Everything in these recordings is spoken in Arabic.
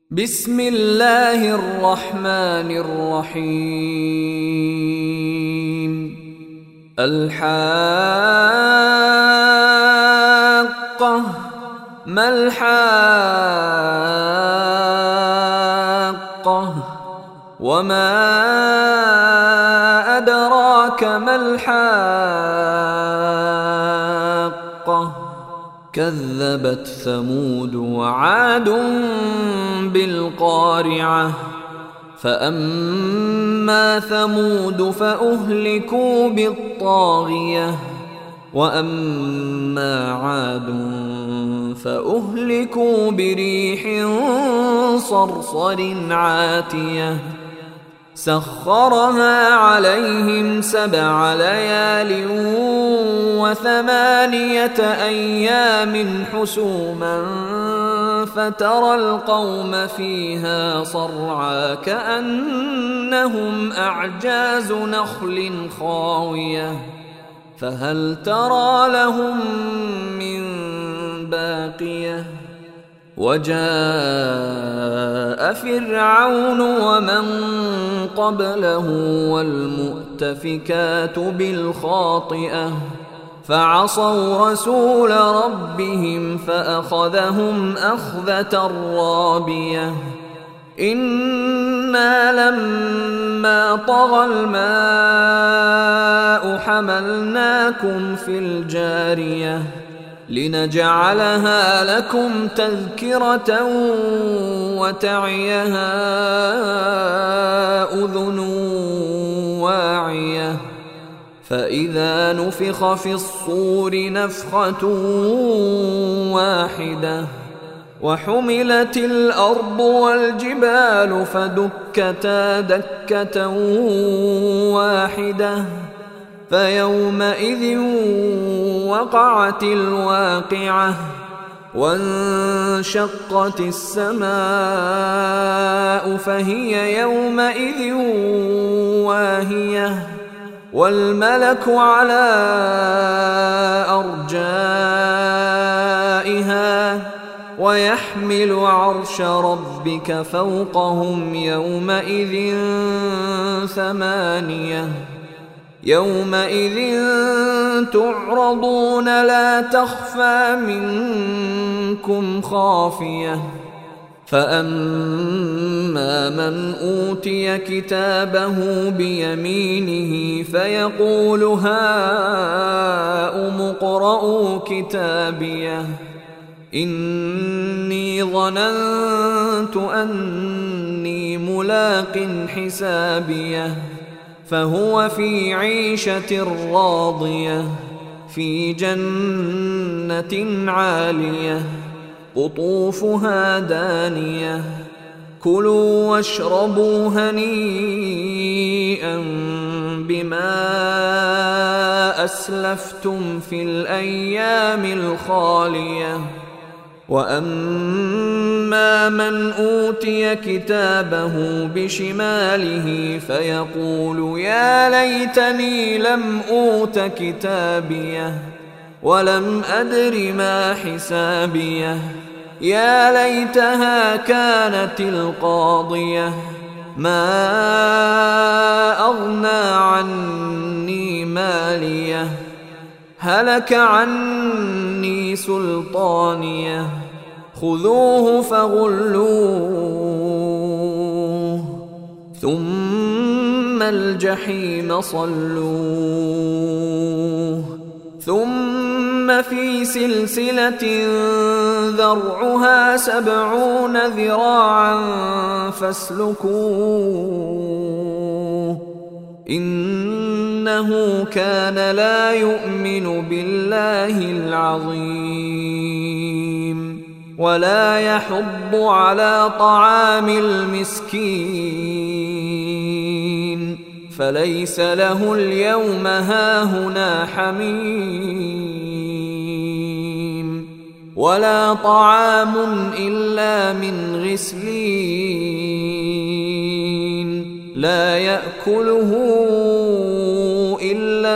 بسم الله الرحمن الرحيم. الحاقة ما الحاقة وما أدراك ما الحاقة كذبت ثمود وعاد بالقارعة فأما ثمود فأهلكوا بالطاغية وأما عاد فأهلكوا بريح صرصر عاتية سخرها عليهم 7 ليال و8 أيام حسوما فترى القوم فيها صرعى كأنهم أعجاز نخل خاوية فهل ترى لهم من باقية وجاء فرعون ومن قبله والمؤتفكات بالخاطئة فعصوا رسول ربهم فأخذهم أخذة رابية إنا لما طغى الماء حملناكم في الجارية لنجعلها لكم تذكرة وتعيها أذن واعية فإذا نفخ في الصور نفخة واحدة وحملت الأرض والجبال فدكتا دكة واحدة فيومئذ وقعت الواقعة وانشقت السماء فهي يومئذ واهية والملك على أرجائها ويحمل عرش ربك فوقهم يومئذ 8 يومئذ تعرضون لا تخفى منكم خافية فأما من أوتي كتابه بيمينه فيقول هاؤم اقرءوا كتابيه إني ظننت أني ملاق حسابيه فهو في عيشة راضية في جنة عالية قطوفها دانية كلوا واشربوا هنيئا بما أسلفتم في الأيام الخالية وأما من أوتي كتابه بشماله فيقول يا ليتني لم أوت كتابيه ولم أدر ما حسابيه يا ليتها كانت القاضية ما أغنى عني ماليه هلك عني سلطانيه خذوه فغلوه ثم الجحيم صلوه ثم في سلسلة ذرعها 70 ذراعا فاسلكوه إنه كان لا يؤمن بالله العظيم ولا يحض على طعام المسكين فليس له اليوم هاهنا حميم ولا طعام إلا من غسلين لا يأكله إلا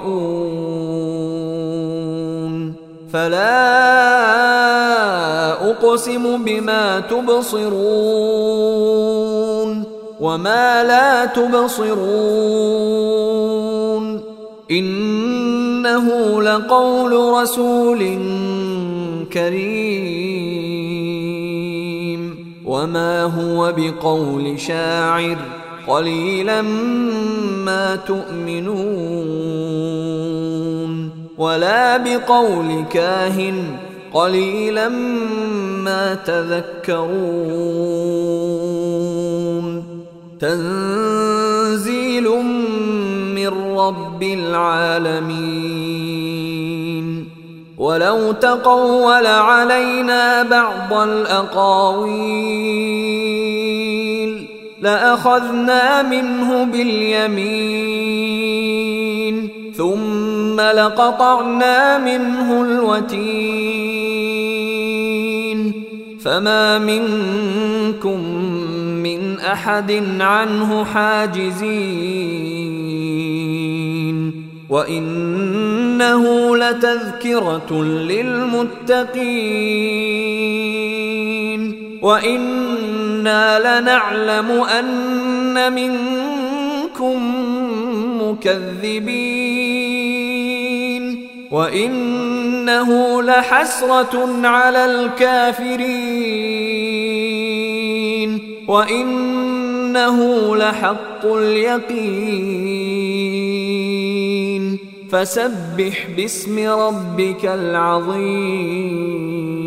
الخاطئون فلا أقسم بما تبصرون وما لا تبصرون إنه لقول رسول كريم وما هو بقول شاعر قليلا ما تؤمنون ولا بقول كاهن قليلا ما تذكرون تنزيل من رب العالمين ولو تقول علينا بعض الأقاويل لأخذنا منه باليمين ثم لقطعنا منه الوتين فما منكم من أحد عنه حاجزين وإنه لتذكرة للمتقين وإنا لنعلم أن منكم مكذبين وإنه لحسرة على الكافرين وإنه لحق اليقين فسبح باسم ربك العظيم